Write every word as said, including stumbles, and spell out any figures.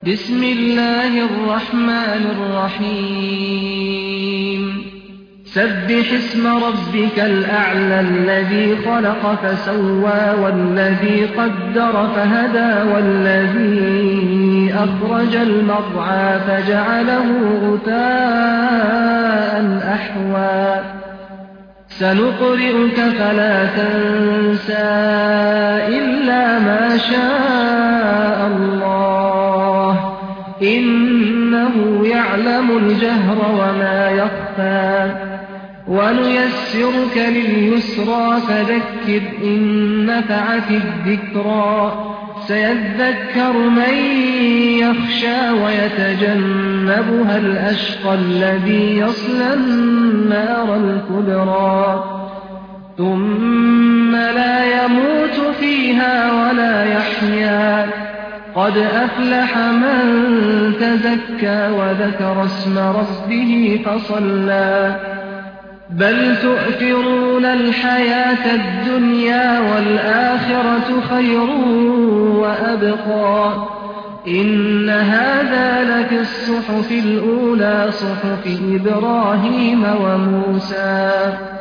بسم الله الرحمن الرحيم سبح اسم ربك الأعلى الذي خلق فسوى والذي قدر فهدى والذي أخرج المرعى فجعله غثاء أحوى سنقرئك فلا تنسى إلا ما شاء الله إنه يعلم الجهر وما يخفى ونيسرك لليسرى فذكر إن نفعت الذكرى سيذكر من يخشى ويتجنبها الأشقى الذي يصلى النار الكبرى ثم لا يموت فيها ولا يحيا قد أفلح من تزكى وذكر اسم ربه فصلى بل تؤثرون الحياة الدنيا والآخرة خير وأبقى إن هذا لفي الصحف الأولى صحف إبراهيم وموسى